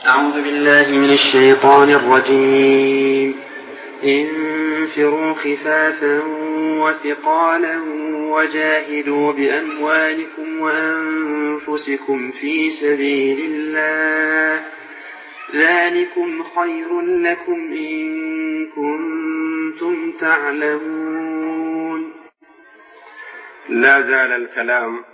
أعوذ بالله من الشيطان الرجيم. انفروا خفافا وثقالا وجاهدوا بأموالكم وأنفسكم في سبيل الله، ذلكم خير لكم إن كنتم تعلمون. لا زال الكلام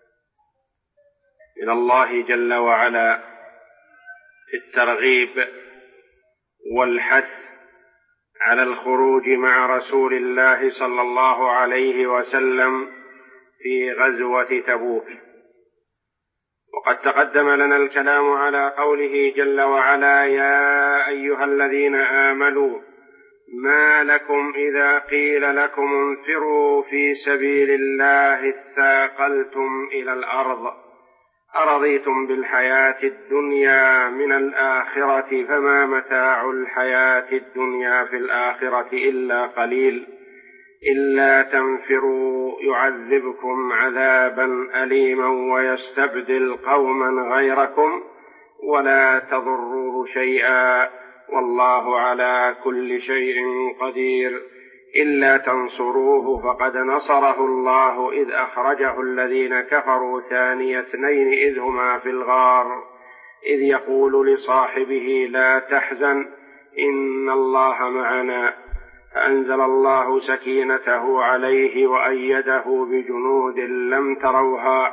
إلى الله جل وعلا في الترغيب والحث على الخروج مع رسول الله صلى الله عليه وسلم في غزوة تبوك. وقد تقدم لنا الكلام على قوله جل وعلا: يا أيها الذين آمنوا ما لكم إذا قيل لكم انفروا في سبيل الله اثاقلتم إلى الأرض أرضيتم بالحياة الدنيا من الآخرة فما متاع الحياة الدنيا في الآخرة إلا قليل إلا تنفروا يعذبكم عذابا أليما ويستبدل قوما غيركم ولا تضروه شيئا والله على كل شيء قدير. إلا تنصروه فقد نصره الله إذ أخرجه الذين كفروا ثاني اثنين إذ هما في الغار إذ يقول لصاحبه لا تحزن إن الله معنا، فأنزل الله سكينته عليه وأيده بجنود لم تروها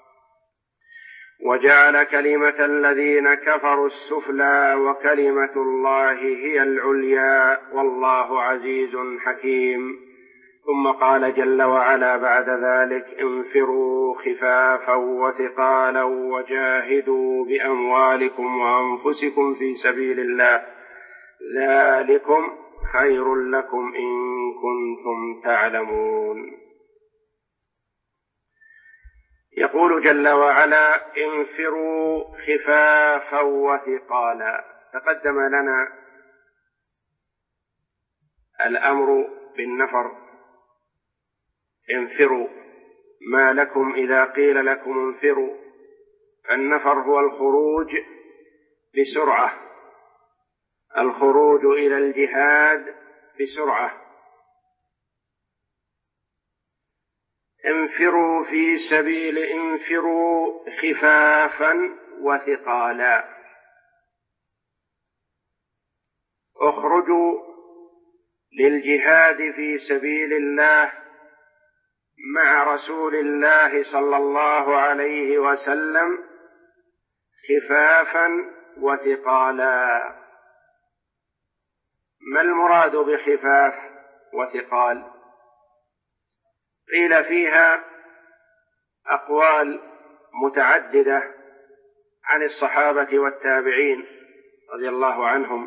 وجعل كلمة الذين كفروا السفلى وكلمة الله هي العليا والله عزيز حكيم. ثم قال جل وعلا بعد ذلك: انفروا خفافا وثقالا وجاهدوا بأموالكم وأنفسكم في سبيل الله ذلكم خير لكم إن كنتم تعلمون. يقول جل وعلا: انفروا خفافا وثقالا. تقدم لنا الأمر بالنفر. انفروا، ما لكم إذا قيل لكم انفروا. النفر هو الخروج بسرعة، الخروج إلى الجهاد بسرعة. انفروا في سبيل، انفروا خفافا وثقالا، اخرجوا للجهاد في سبيل الله مع رسول الله صلى الله عليه وسلم خفافا وثقالا. ما المراد بخفاف وثقال؟ قيل فيها أقوال متعددة عن الصحابة والتابعين رضي الله عنهم،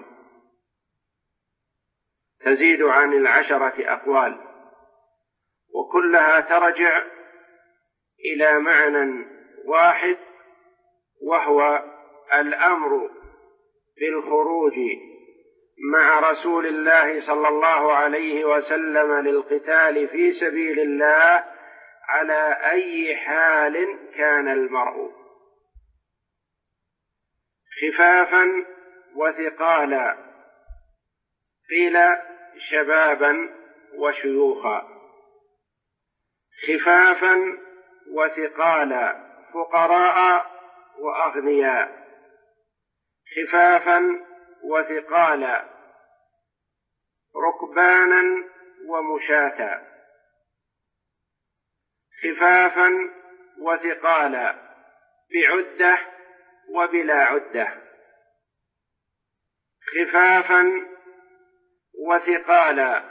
تزيد عن 10 أقوال، وكلها ترجع إلى معنى واحد، وهو الأمر بالخروج مع رسول الله صلى الله عليه وسلم للقتال في سبيل الله على أي حال كان المرء. خفافا وثقالا، قيل شبابا وشيوخا. خفافا وثقالا، فقراء وأغنياء. خفافا وثقالا، ركبانا ومشاة. خفافا وثقالا، بعدة وبلا عدة. خفافا وثقالا،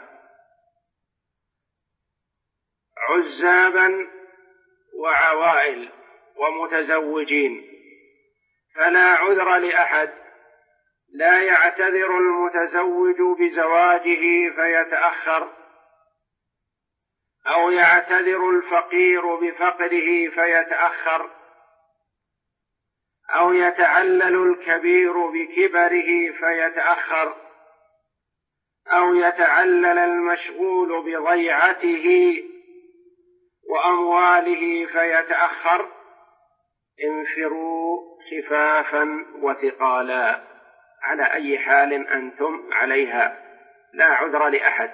عزابا وعوائل ومتزوجين. فلا عذر لأحد، لا يعتذر المتزوج بزواجه فيتأخر، أو يعتذر الفقير بفقره فيتأخر، أو يتعلل الكبير بكبره فيتأخر، أو يتعلل المشغول بضيعته وأمواله فيتأخر. انفروا خفافا وثقالا، على أي حال أنتم عليها، لا عذر لأحد.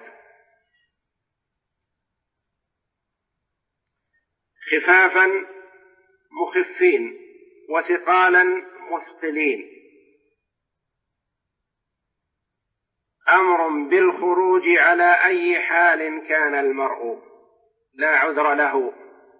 خفافا مخفين، وثقالا مثقلين. أمر بالخروج على أي حال كان المرء، لا عذر له،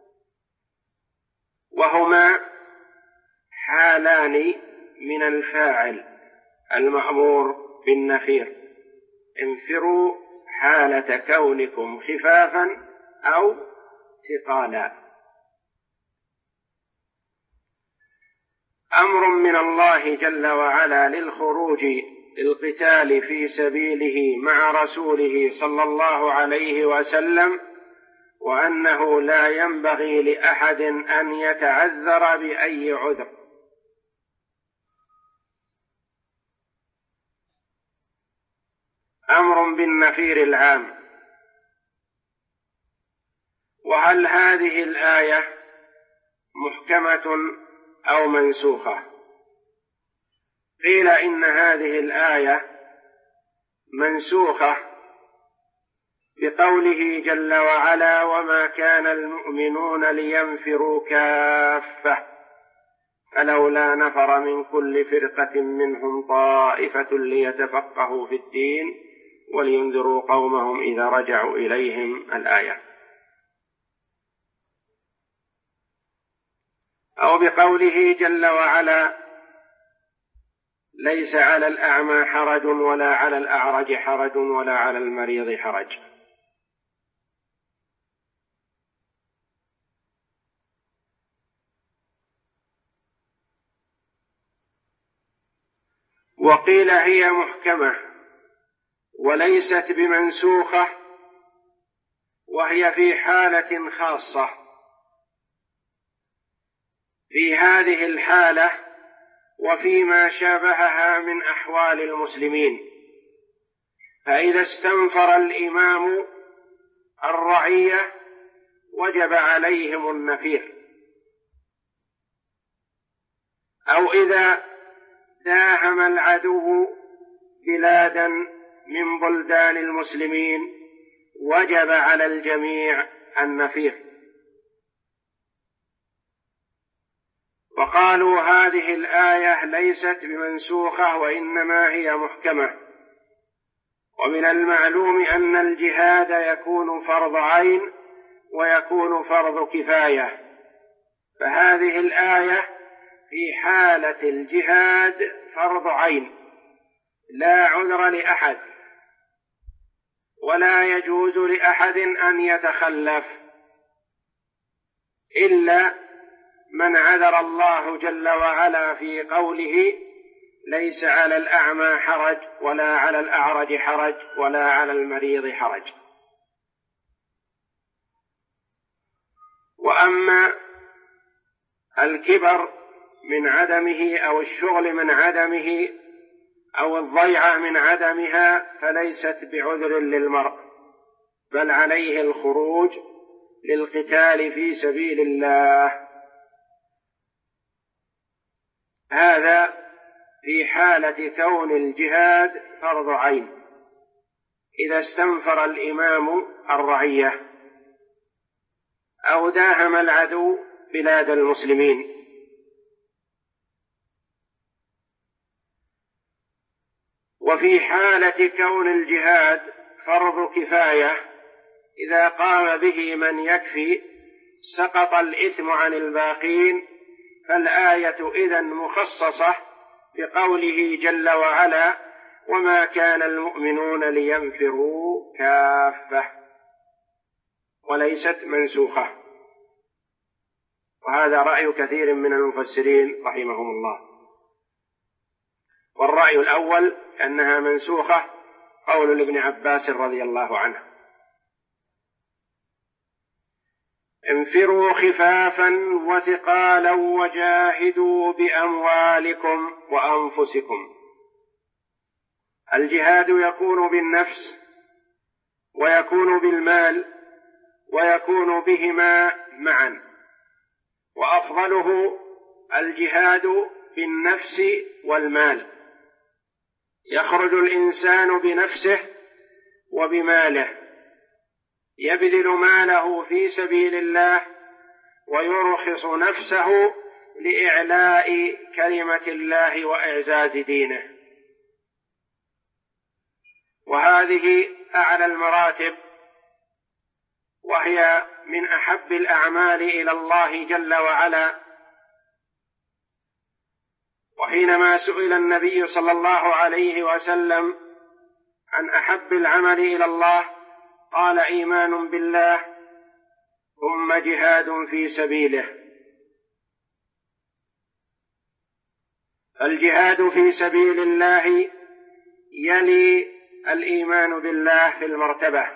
وهما حالان من الفاعل المأمور بالنفير: انفروا حالة كونكم خفافا أو ثقالا. أمر من الله جل وعلا للخروج للقتال في سبيله مع رسوله صلى الله عليه وسلم، وأنه لا ينبغي لأحد أن يتعذر بأي عذر. أمر بالنفير العام. وهل هذه الآية محكمة أو منسوخة؟ قيل إن هذه الآية منسوخة بقوله جل وعلا: وما كان المؤمنون لينفروا كافة فلولا نفر من كل فرقة منهم طائفة ليتفقهوا في الدين ولينذروا قومهم إذا رجعوا إليهم، الآية. أو بقوله جل وعلا: ليس على الأعمى حرج ولا على الأعرج حرج ولا على المريض حرج. وقيل هي محكمة وليست بمنسوخة، وهي في حالة خاصة. في هذه الحالة وفيما شابهها من أحوال المسلمين، فإذا استنفر الإمام الرعية وجب عليهم النفير، أو إذا داهم العدو بلادا من بلدان المسلمين وجب على الجميع النفير. وقالوا هذه الآية ليست بمنسوخة وإنما هي محكمة. ومن المعلوم أن الجهاد يكون فرض عين ويكون فرض كفاية، فهذه الآية في حالة الجهاد فرض عين، لا عذر لأحد، ولا يجوز لأحد أن يتخلف إلا من عذر الله جل وعلا في قوله: ليس على الأعمى حرج ولا على الأعرج حرج ولا على المريض حرج. وأما الكبر من عدمه أو الشغل من عدمه أو الضيعة من عدمها فليست بعذر للمرء، بل عليه الخروج للقتال في سبيل الله. هذا في حالة كون الجهاد فرض عين، إذا استنفر الإمام الرعية أو داهم العدو بلاد المسلمين. وفي حالة كون الجهاد فرض كفاية، إذا قام به من يكفي سقط الإثم عن الباقين، فالآية إذن مخصصة بقوله جل وعلا: وما كان المؤمنون لينفروا كافة، وليست منسوخة. وهذا رأي كثير من المفسرين رحمهم الله. والرأي الأول أنها منسوخة، قول لابن عباس رضي الله عنه: انفروا خفافا وثقالا وجاهدوا بأموالكم وأنفسكم. الجهاد يكون بالنفس ويكون بالمال ويكون بهما معا، وأفضله الجهاد بالنفس والمال، يخرج الإنسان بنفسه وبماله، يبذل ماله في سبيل الله ويرخص نفسه لإعلاء كلمة الله وإعزاز دينه. وهذه أعلى المراتب، وهي من أحب الأعمال إلى الله جل وعلا. وحينما سئل النبي صلى الله عليه وسلم عن أحب العمل إلى الله قال: إيمان بالله ثم جهاد في سبيله. الجهاد في سبيل الله يلي الإيمان بالله في المرتبة.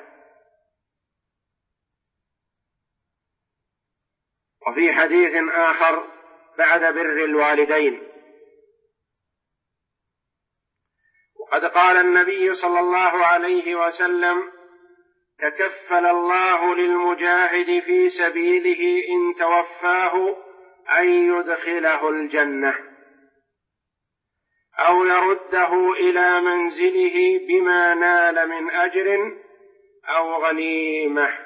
وفي حديث آخر بعد بر الوالدين، وقد قال النبي صلى الله عليه وسلم: تكفل الله للمجاهد في سبيله إن توفاه أن يدخله الجنة أو يرده إلى منزله بما نال من أجر أو غنيمة.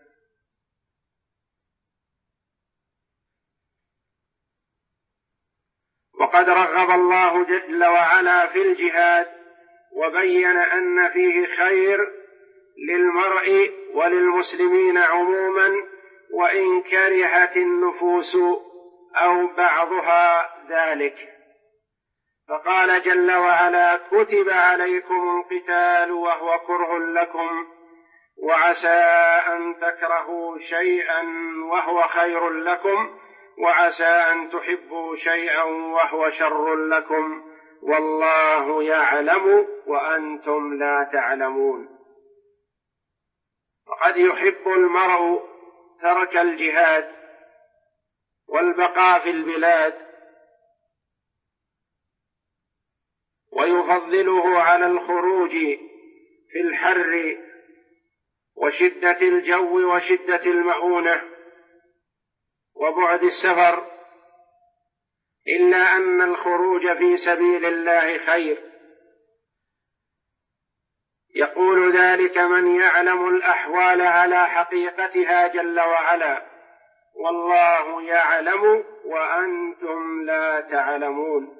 وقد رغب الله جل وعلا في الجهاد وبين أن فيه خير للمرء وللمسلمين عموما، وإن كرهت النفوس أو بعضها ذلك. فقال جل وعلا: كتب عليكم القتال وهو كره لكم وعسى أن تكرهوا شيئا وهو خير لكم وعسى أن تحبوا شيئا وهو شر لكم والله يعلم وأنتم لا تعلمون. وقد يحب المرء ترك الجهاد والبقاء في البلاد ويفضله على الخروج في الحر وشدة الجو وشدة المؤونة وبعد السفر، إلا أن الخروج في سبيل الله خير. يقول ذلك من يعلم الأحوال على حقيقتها جل وعلا: والله يعلم وأنتم لا تعلمون.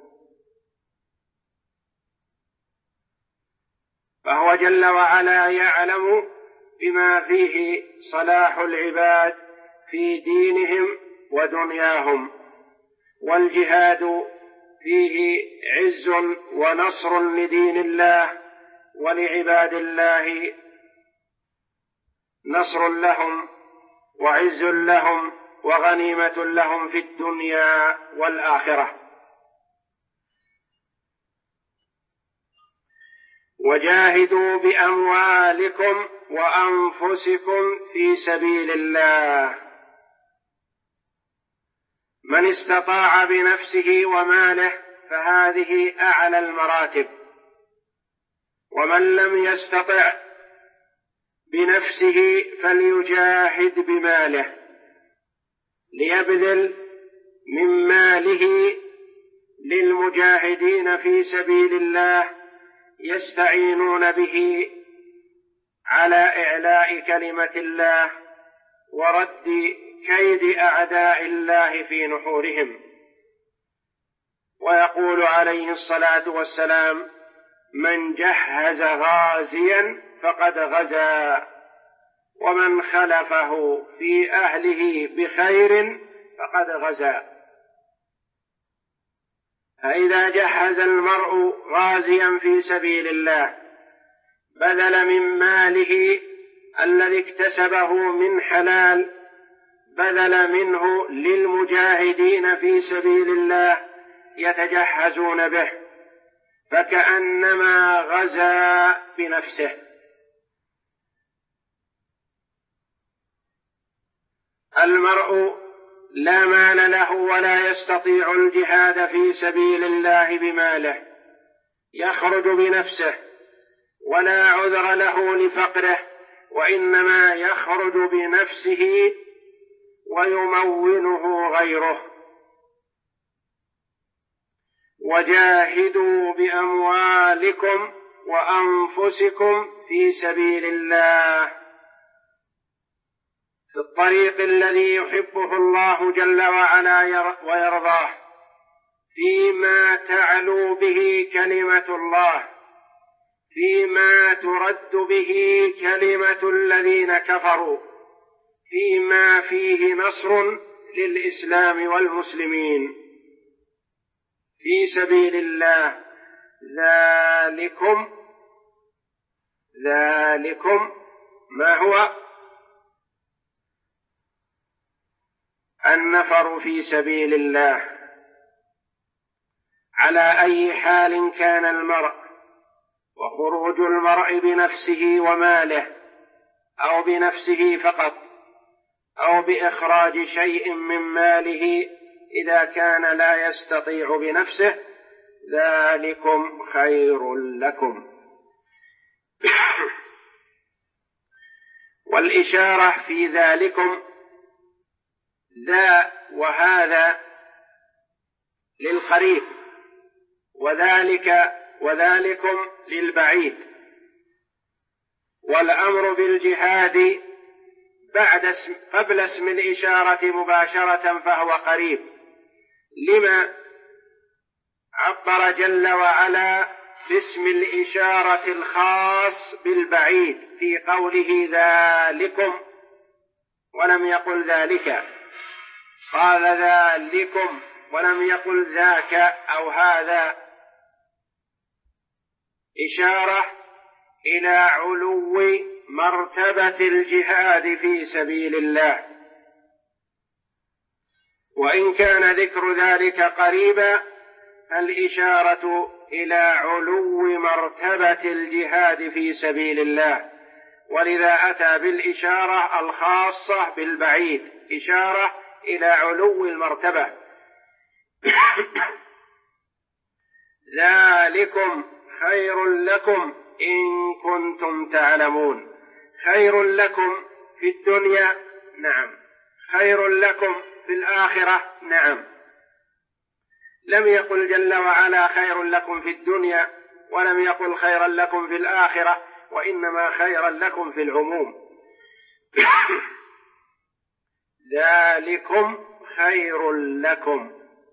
فهو جل وعلا يعلم بما فيه صلاح العباد في دينهم ودنياهم، والجهاد فيه عز ونصر لدين الله ولعباد الله، نصر لهم وعز لهم وغنيمة لهم في الدنيا والآخرة. وجاهدوا بأموالكم وأنفسكم في سبيل الله. من استطاع بنفسه وماله فهذه أعلى المراتب، ومن لم يستطع بنفسه فليجاهد بماله، ليبذل من ماله للمجاهدين في سبيل الله يستعينون به على إعلاء كلمة الله ورد كيد أعداء الله في نحورهم. ويقول عليه الصلاة والسلام: من جهز غازيا فقد غزا، ومن خلفه في أهله بخير فقد غزا. فإذا جهز المرء غازيا في سبيل الله بذل من ماله الذي اكتسبه من حلال، بذل منه للمجاهدين في سبيل الله يتجهزون به، فكأنما غزا بنفسه. المرء لا مال له ولا يستطيع الجهاد في سبيل الله بماله، يخرج بنفسه ولا عذر له لفقره، وإنما يخرج بنفسه ويمونه غيره. وجاهدوا بأموالكم وأنفسكم في سبيل الله في الطريق الذي يحبه الله جل وعلا ويرضاه، فيما تعلو به كلمة الله، فيما ترد به كلمة الذين كفروا، فيما فيه نصر للإسلام والمسلمين في سبيل الله. ذلكم ما هو؟ النفر في سبيل الله على أي حال كان المرء، وخروج المرء بنفسه وماله أو بنفسه فقط أو بإخراج شيء من ماله إذا كان لا يستطيع بنفسه، ذلكم خير لكم. والإشارة في ذلكم ذا وهذا للقريب، وذلكم للبعيد، والأمر بالجهاد قبل اسم الإشارة مباشرة فهو قريب. لما عبر جل وعلا باسم الإشارة الخاص بالبعيد في قوله ذلكم ولم يقل ذلك؟ قال ذلكم ولم يقل ذاك أو هذا، إشارة إلى علو مرتبة الجهاد في سبيل الله. وإن كان ذكر ذلك قريبا فالإشارة إلى علو مرتبة الجهاد في سبيل الله، ولذا أتى بالإشارة الخاصة بالبعيد، إشارة إلى علو المرتبة. ذلكم خير لكم إن كنتم تعلمون. خير لكم في الدنيا، نعم. خير لكم في الآخرة، نعم. لم يقل جل وعلا خير لكم في الدنيا، ولم يقل خيرا لكم في الآخرة، وإنما خيرا لكم في العموم. ذلكم خير لكم.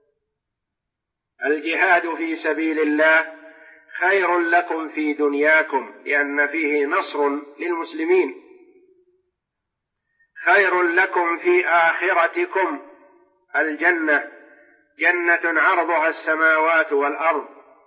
الجهاد في سبيل الله خير لكم في دنياكم لأن فيه نصر للمسلمين، خير لكم في آخرتكم الجنة، جنة عرضها السماوات والأرض،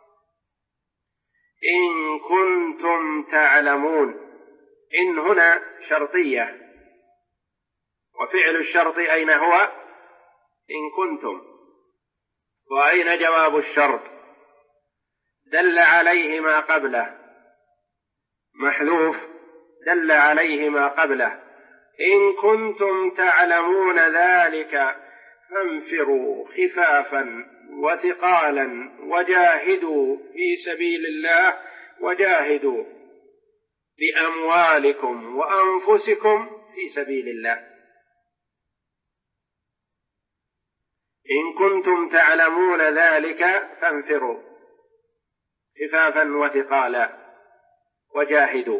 إن كنتم تعلمون. إن هنا شرطية، وفعل الشرط أين هو؟ إن كنتم. وأين جواب الشرط؟ دل عليه ما قبله، محذوف دل عليه ما قبله. إن كنتم تعلمون ذلك فانفروا خفافا وثقالا وجاهدوا في سبيل الله، وجاهدوا بأموالكم وأنفسكم في سبيل الله. إن كنتم تعلمون ذلك فانفروا خفافا وثقالا وجاهدوا.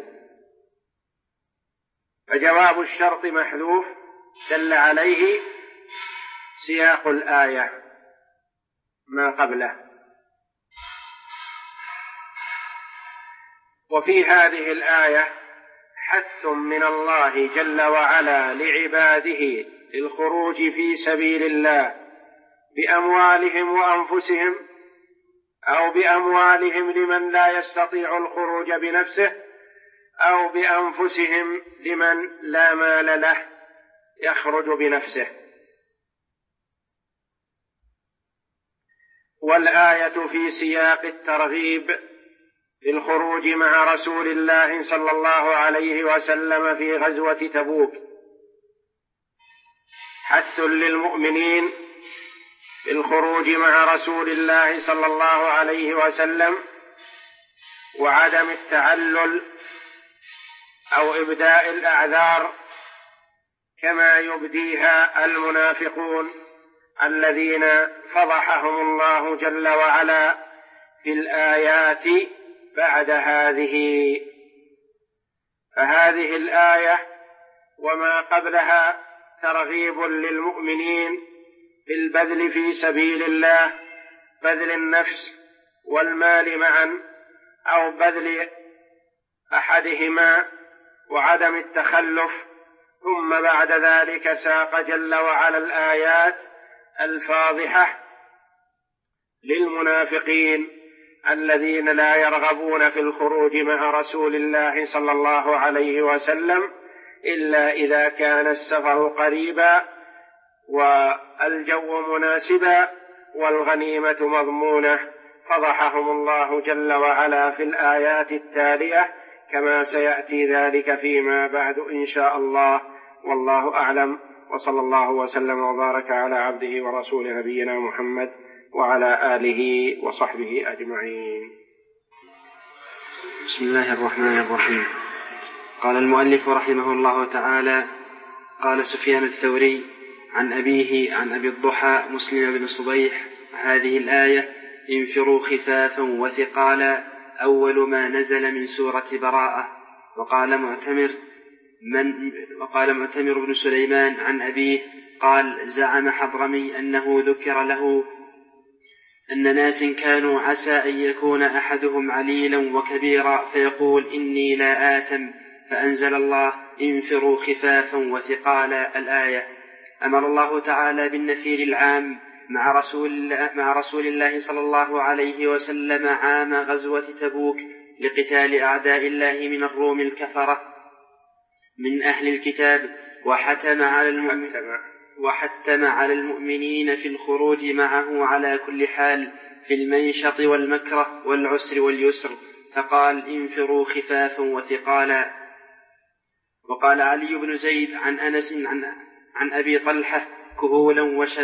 فجواب الشرط محذوف دل عليه سياق الآية ما قبله. وفي هذه الآية حث من الله جل وعلا لعباده للخروج في سبيل الله بأموالهم وأنفسهم، أو بأموالهم لمن لا يستطيع الخروج بنفسه، أو بأنفسهم لمن لا مال له يخرج بنفسه. والآية في سياق الترغيب بالخروج مع رسول الله صلى الله عليه وسلم في غزوة تبوك، حث للمؤمنين بالخروج مع رسول الله صلى الله عليه وسلم، وعدم التعلل أو إبداء الأعذار كما يبديها المنافقون الذين فضحهم الله جل وعلا في الآيات بعد هذه. فهذه الآية وما قبلها ترغيب للمؤمنين بالبذل في سبيل الله، بذل النفس والمال معا أو بذل أحدهما وعدم التخلف. ثم بعد ذلك ساق جل وعلا الآيات الفاضحة للمنافقين الذين لا يرغبون في الخروج مع رسول الله صلى الله عليه وسلم إلا إذا كان السفر قريبا والجو مناسبا والغنيمة مضمونة. فضحهم الله جل وعلا في الآيات التالية كما سيأتي ذلك فيما بعد إن شاء الله، والله أعلم. وصلى الله وسلم وبارك على عبده ورسوله نبينا محمد وعلى آله وصحبه أجمعين. بسم الله الرحمن الرحيم. قال المؤلف رحمه الله تعالى: قال سفيان الثوري عن أبيه عن أبي الضحى مسلم بن صبيح: هذه الآية انفروا خفافا وثقالا أول ما نزل من سورة براءة. وقال معتمر بن سليمان عن أبيه قال: زعم حضرمي أنه ذكر له أن ناس كانوا عسى أن يكون أحدهم عليلا وكبيرا فيقول إني لا آثم، فأنزل الله انفروا خفافا وثقالا الآية. أمر الله تعالى بالنفير العام مع رسول الله صلى الله عليه وسلم عام غزوة تبوك لقتال أعداء الله من الروم الكفرة من أهل الكتاب، وحتم على المؤمنين في الخروج معه على كل حال في المنشط والمكره والعسر واليسر، فقال: انفروا خفافا وثقالا. وقال علي بن زيد عن أنس عن أبي طلحة: كهولا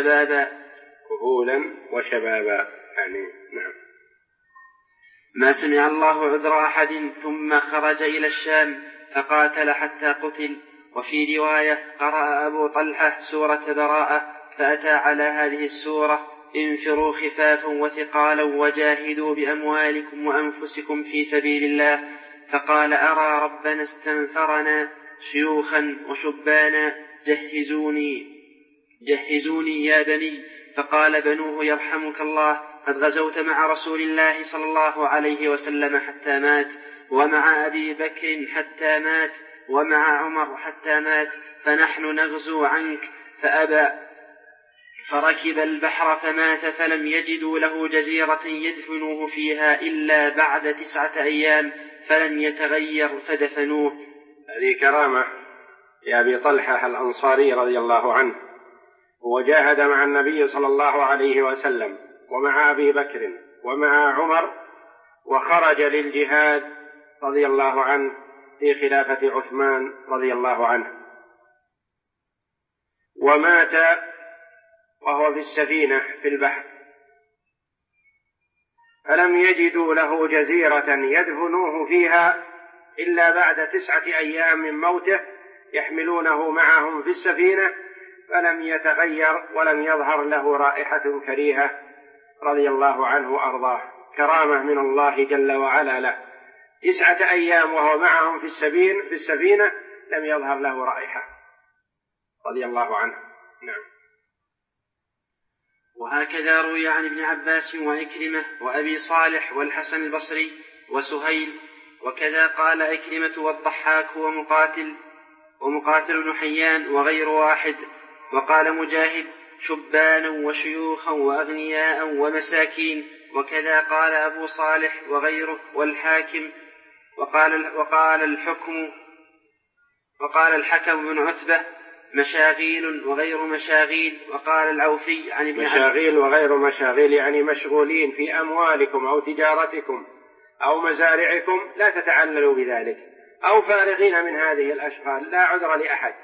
وشبابا يعني نعم. ما سمع الله عذر أحد ثم خرج إلى الشام فقاتل حتى قتل. وفي رواية: قرأ أبو طلحة سورة براءة فأتى على هذه السورة: انفروا خفافا وثقالا وجاهدوا بأموالكم وأنفسكم في سبيل الله، فقال: أرى ربنا استنفرنا شيوخا وشبانا جهزوني يا بني. فقال بنوه: يرحمك الله، قد غزوت مع رسول الله صلى الله عليه وسلم حتى مات، ومع أبي بكر حتى مات، ومع عمر حتى مات، فنحن نغزو عنك. فأبى، فركب البحر فمات، فلم يجدوا له جزيرة يدفنوه فيها إلا بعد 9 أيام، فلم يتغير فدفنوه. هذه كرامة لأبي طلحة الأنصاري رضي الله عنه، وجاهد مع النبي صلى الله عليه وسلم ومع أبي بكر ومع عمر، وخرج للجهاد رضي الله عنه في خلافة عثمان رضي الله عنه، ومات وهو في السفينة في البحر، فلم يجدوا له جزيرة يدفنوه فيها إلا بعد 9 أيام من موته، يحملونه معهم في السفينة، فلم يتغير ولم يظهر له رائحة كريهة رضي الله عنه وأرضاه. كرامة من الله جل وعلا له، 9 أيام وهو معهم في السفينة لم يظهر له رائحة رضي الله عنه. نعم. وهكذا روي عن ابن عباس وإكرمة وأبي صالح والحسن البصري وسهيل، وكذا قال إكرمة والضحاك ومقاتل بن حيان وغير واحد. وقال مجاهد: شبانا وشيوخا وأغنياء ومساكين. وكذا قال أبو صالح وغيره والحاكم. وقال الحكم بن عتبة: مشاغيل وغير مشاغيل. وقال العوفي عن ابن مشاغيل وغير مشاغيل يعني مشغولين في أموالكم أو تجارتكم أو مزارعكم، لا تتعللوا بذلك، أو فارغين من هذه الأشغال، لا عذر لأحد.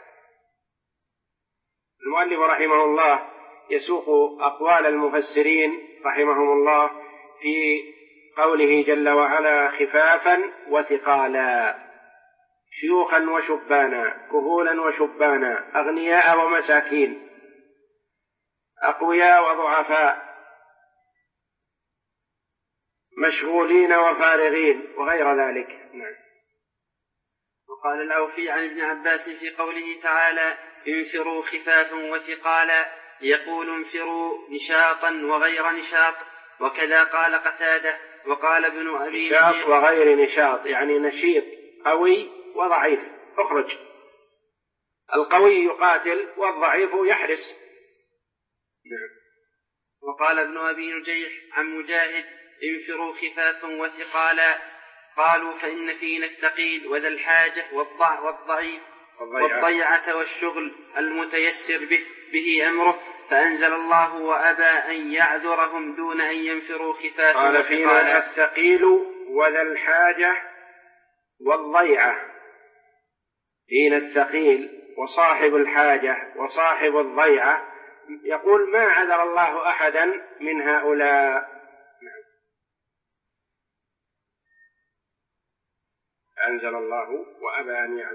المؤلف رحمه الله يسوق أقوال المفسرين رحمهم الله في قوله جل وعلا: خفافا وثقالا، شيوخا وشبانا، كهولا وشبانا، أغنياء ومساكين. أقوياء وضعفاء، مشغولين وفارغين وغير ذلك. نعم. وقال الأوفي عن ابن عباس في قوله تعالى انفروا خفافا وثقالا يقول انفروا نشاطا وغير نشاط، وكذا قال قتادة. وقال ابن أبي نشاط وغير نشاط يعني نشيط قوي وضعيف، اخرج. القوي يقاتل والضعيف يحرس. وقال ابن أبي نجيح عن مجاهد انفروا خفافا وثقالا، قالوا فإن فينا الثقيل وذا الحاجة والضعيف والضيعة والشغل المتيسر به أمره، فأنزل الله وأبى أن يعذرهم دون أن ينفروا خفافا وثقالا. قال فينا الثقيل وذا الحاجة والضيعة، فينا الثقيل وصاحب الحاجة وصاحب الضيعة، يقول ما عذر الله أحدا من هؤلاء. فأنزل الله وأبى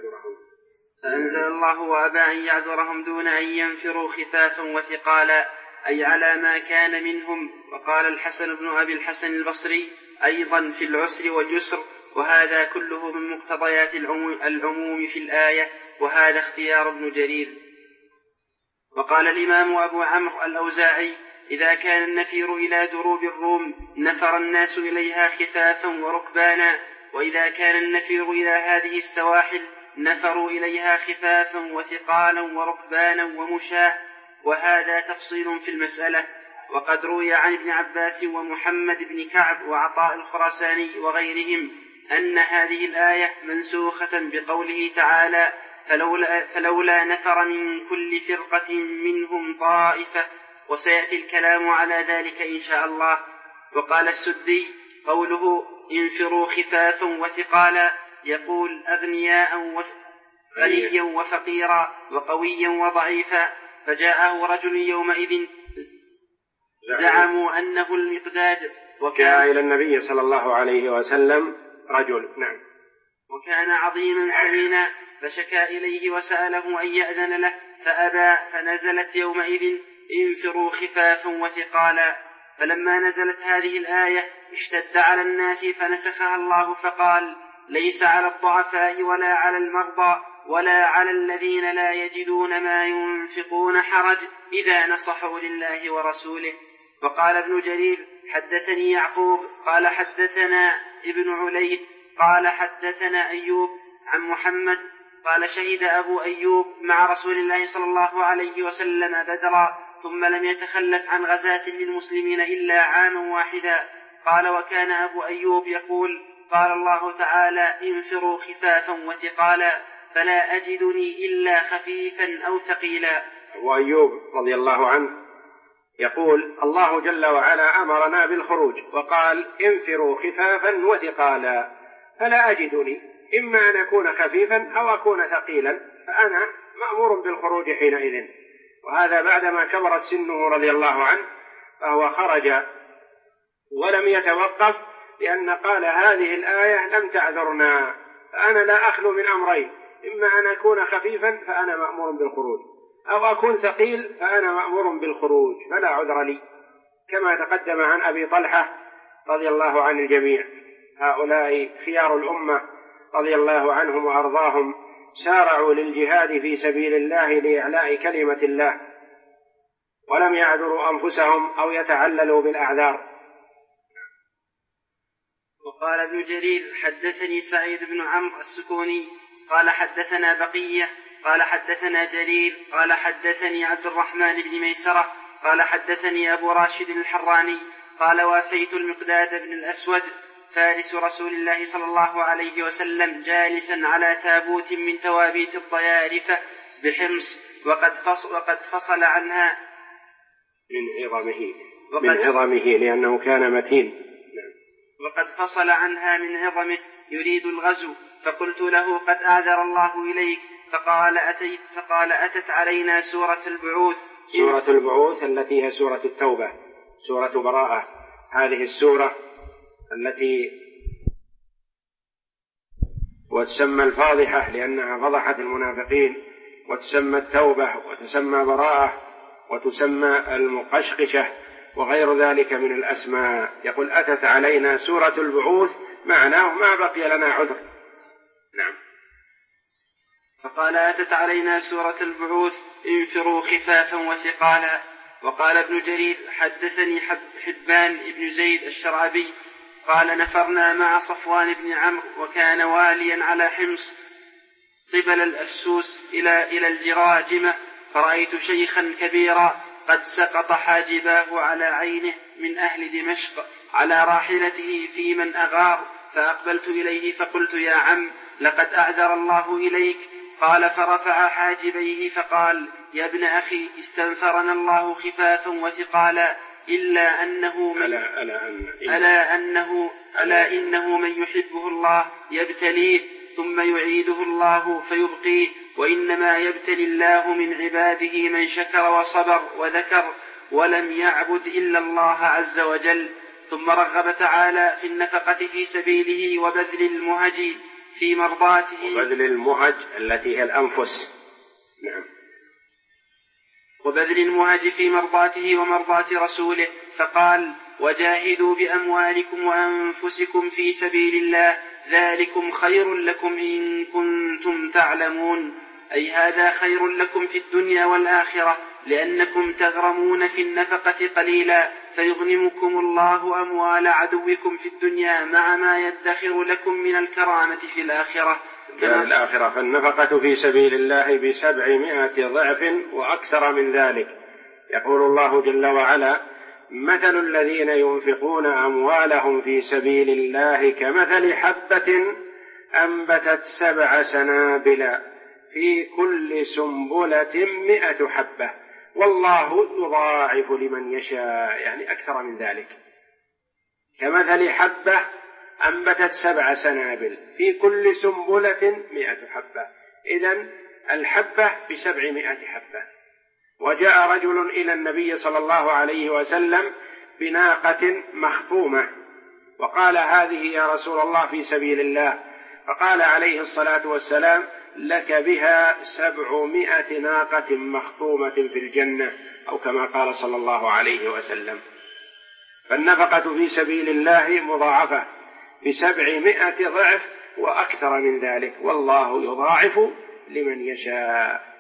أن يعذرهم دون أن ينفروا خفافا وثقالا، أي على ما كان منهم. وقال الحسن بن أبي الحسن البصري أيضا في العسر واليسر، وهذا كله من مقتضيات العموم في الآية، وهذا اختيار ابن جرير. وقال الإمام أبو عمرو الأوزاعي إذا كان النفير إلى دروب الروم نفر الناس إليها خفافا وركبانا، وإذا كان النفير إلى هذه السواحل نفروا إليها خفافا وثقالا وركبانا ومشاه، وهذا تفصيل في المسألة. وقد روي عن ابن عباس ومحمد بن كعب وعطاء الخراساني وغيرهم أن هذه الآية منسوخة بقوله تعالى فلولا نفر من كل فرقة منهم طائفة، وسيأتي الكلام على ذلك إن شاء الله. وقال السدي قوله انفروا خفافا وثقالا يقول غنيا وفقيرا وقويا وضعيفا، فجاءه رجل يومئذ زعموا أنه المقداد، وكان إلى النبي صلى الله عليه وسلم رجل نعم وكان عظيما سمينا، فشكى إليه وسأله أن يأذن له فأبى، فنزلت يومئذ انفروا خفافا وثقالا. فلما نزلت هذه الآية اشتد على الناس فنسخها الله فقال ليس على الضعفاء ولا على المرضى ولا على الذين لا يجدون ما ينفقون حرج إذا نصحوا لله ورسوله. وقال ابن جرير حدثني يعقوب قال حدثنا ابن علي قال حدثنا أيوب عن محمد قال شهد أبو أيوب مع رسول الله صلى الله عليه وسلم بدرا، ثم لم يتخلف عن غزاة للمسلمين إلا عاما واحدا. قال وكان أبو أيوب يقول قال الله تعالى انفروا خفافا وثقالا فلا أجدني إلا خفيفا أو ثقيلا. أبو أيوب رضي الله عنه يقول الله جل وعلا أمرنا بالخروج وقال انفروا خفافا وثقالا فلا أجدني، إما أن أكون خفيفا أو أكون ثقيلا، فأنا مأمور بالخروج حينئذ. وهذا بعدما كبر سنه رضي الله عنه، فهو خرج ولم يتوقف، لأن قال هذه الآية لم تعذرنا، فأنا لا أخلو من أمرين، إما أن أكون خفيفا فأنا مأمور بالخروج، أو أكون ثقيل فأنا مأمور بالخروج، فلا عذر لي، كما تقدم عن أبي طلحة رضي الله عن الجميع. هؤلاء خيار الأمة رضي الله عنهم وأرضاهم سارعوا للجهاد في سبيل الله لإعلاء كلمة الله، ولم يعذروا أنفسهم أو يتعللوا بالأعذار. وقال ابن جرير حدثني سعيد بن عمرو السكوني قال حدثنا بقية قال حدثنا جرير قال حدثني عبد الرحمن بن ميسرة قال حدثني أبو راشد الحراني قال وافيت المقداد بن الأسود فارس رسول الله صلى الله عليه وسلم جالسا على تابوت من توابيت الضيارفة بحمص وقد فصل عنها من عظمه لأنه كان متين، وقد فصل عنها من عظمه يريد الغزو، فقلت له قد أعذر الله إليك، فقال أتت علينا سورة البعوث التي هي سورة التوبة، سورة براءة، هذه السورة التي وتسمى الفاضحة لأنها فضحت المنافقين، وتسمى التوبة وتسمى براءة وتسمى المقشقشة وغير ذلك من الأسماء. يقول أتت علينا سورة البعوث، معناه ما بقي لنا عذر. نعم. فقال أتت علينا سورة البعوث انفروا خفافا وثقالا. وقال ابن جرير حدثني حبان بن زيد الشرعبي قال نفرنا مع صفوان بن عمرو وكان واليا على حمص قبل الأفسوس إلى الجراجمة، فرأيت شيخا كبيرا قد سقط حاجباه على عينه من أهل دمشق على راحلته في من أغار، فأقبلت إليه فقلت يا عم لقد أعذر الله إليك. قال فرفع حاجبيه فقال يا ابن أخي استنثرنا الله خفافا وثقالا إلا إنه من يحبه الله يبتليه ثم يعيده الله فيبقيه، وإنما يبتلي الله من عباده من شكر وصبر وذكر ولم يعبد إلا الله عز وجل. ثم رغب تعالى في النفقة في سبيله وبذل المهج في مرضاته، وبذل المهج التي هي الأنفس. نعم. وبذل المهج في مرضاته ومرضاة رسوله، فقال وجاهدوا بأموالكم وأنفسكم في سبيل الله ذلكم خير لكم إن كنتم تعلمون، أي هذا خير لكم في الدنيا والآخرة، لأنكم تغرمون في النفقة قليلا فيغنمكم الله أموال عدوكم في الدنيا مع ما يدخر لكم من الكرامة في الآخرة. فالنفقة في سبيل الله 700 ضعف وأكثر من ذلك. يقول الله جل وعلا مثل الذين ينفقون أموالهم في سبيل الله كمثل حبة أنبتت 7 سنابل في كل سنبلة 100 حبة والله يضاعف لمن يشاء، يعني أكثر من ذلك. كمثل حبة أنبتت 7 سنابل في كل سنبلة 100 حبة، إذن الحبة 700 حبة. وجاء رجل إلى النبي صلى الله عليه وسلم بناقة مخطومة وقال هذه يا رسول الله في سبيل الله، فقال عليه الصلاة والسلام لك بها 700 ناقة مخطومة في الجنة، أو كما قال صلى الله عليه وسلم. فالنفقة في سبيل الله مضاعفة 700 ضعف وأكثر من ذلك، والله يضاعف لمن يشاء.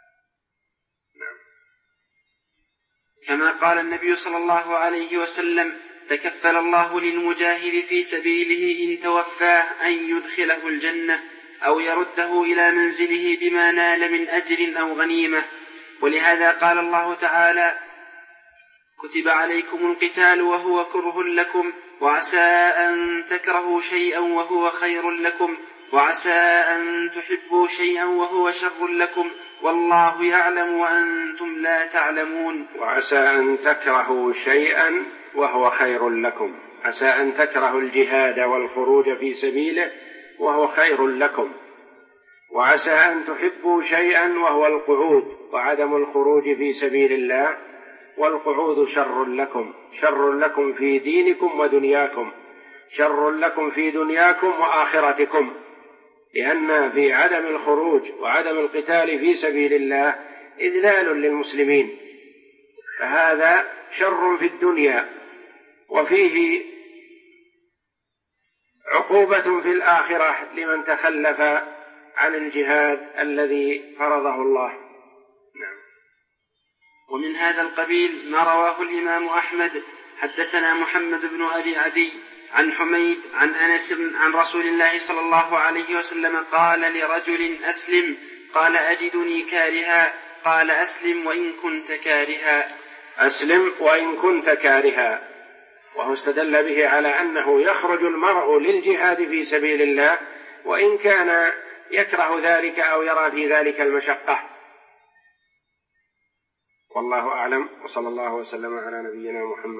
كما قال النبي صلى الله عليه وسلم تكفل الله للمجاهد في سبيله إن توفاه أن يدخله الجنة أو يرده إلى منزله بما نال من أجر أو غنيمة. ولهذا قال الله تعالى كتب عليكم القتال وهو كره لكم وعسى أن تكرهوا شيئا وهو خير لكم وعسى أن تحبوا شيئا وهو شر لكم والله يعلم وأنتم لا تعلمون. وعسى أن تكرهوا شيئا وهو خير لكم، عسى أن تكرهوا الجهاد والخروج في سبيله وهو خير لكم، وعسى أن تحبوا شيئا وهو القعود وعدم الخروج في سبيل الله، والقعود شر لكم، شر لكم في دينكم ودنياكم، شر لكم في دنياكم وآخرتكم، لأن في عدم الخروج وعدم القتال في سبيل الله إذلال للمسلمين، فهذا شر في الدنيا وفيه عقوبة في الآخرة لمن تخلف عن الجهاد الذي فرضه الله. نعم. ومن هذا القبيل ما رواه الإمام أحمد حدثنا محمد بن أبي عدي عن حميد عن أنس عن رسول الله صلى الله عليه وسلم قال لرجل أسلم، قال أجدني كارها، قال أسلم وإن كنت كارها. أسلم وإن كنت كارها، وهو استدل به على أنه يخرج المرء للجهاد في سبيل الله وإن كان يكره ذلك أو يرى في ذلك المشقة. والله أعلم، وصلى الله وسلم على نبينا محمد.